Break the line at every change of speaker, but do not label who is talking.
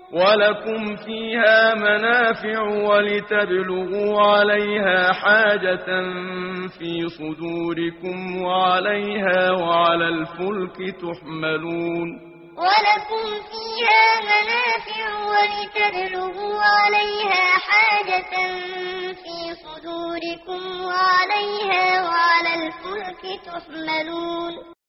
ولكم فيها منافع ولتبلغوا عليها حاجة في صدوركم وعليها وعلى الفلك تحملون.
ولكم فيها منافع ولتبلغوا عليها حاجة في صدوركم وعليها وعلى الفلك تحملون.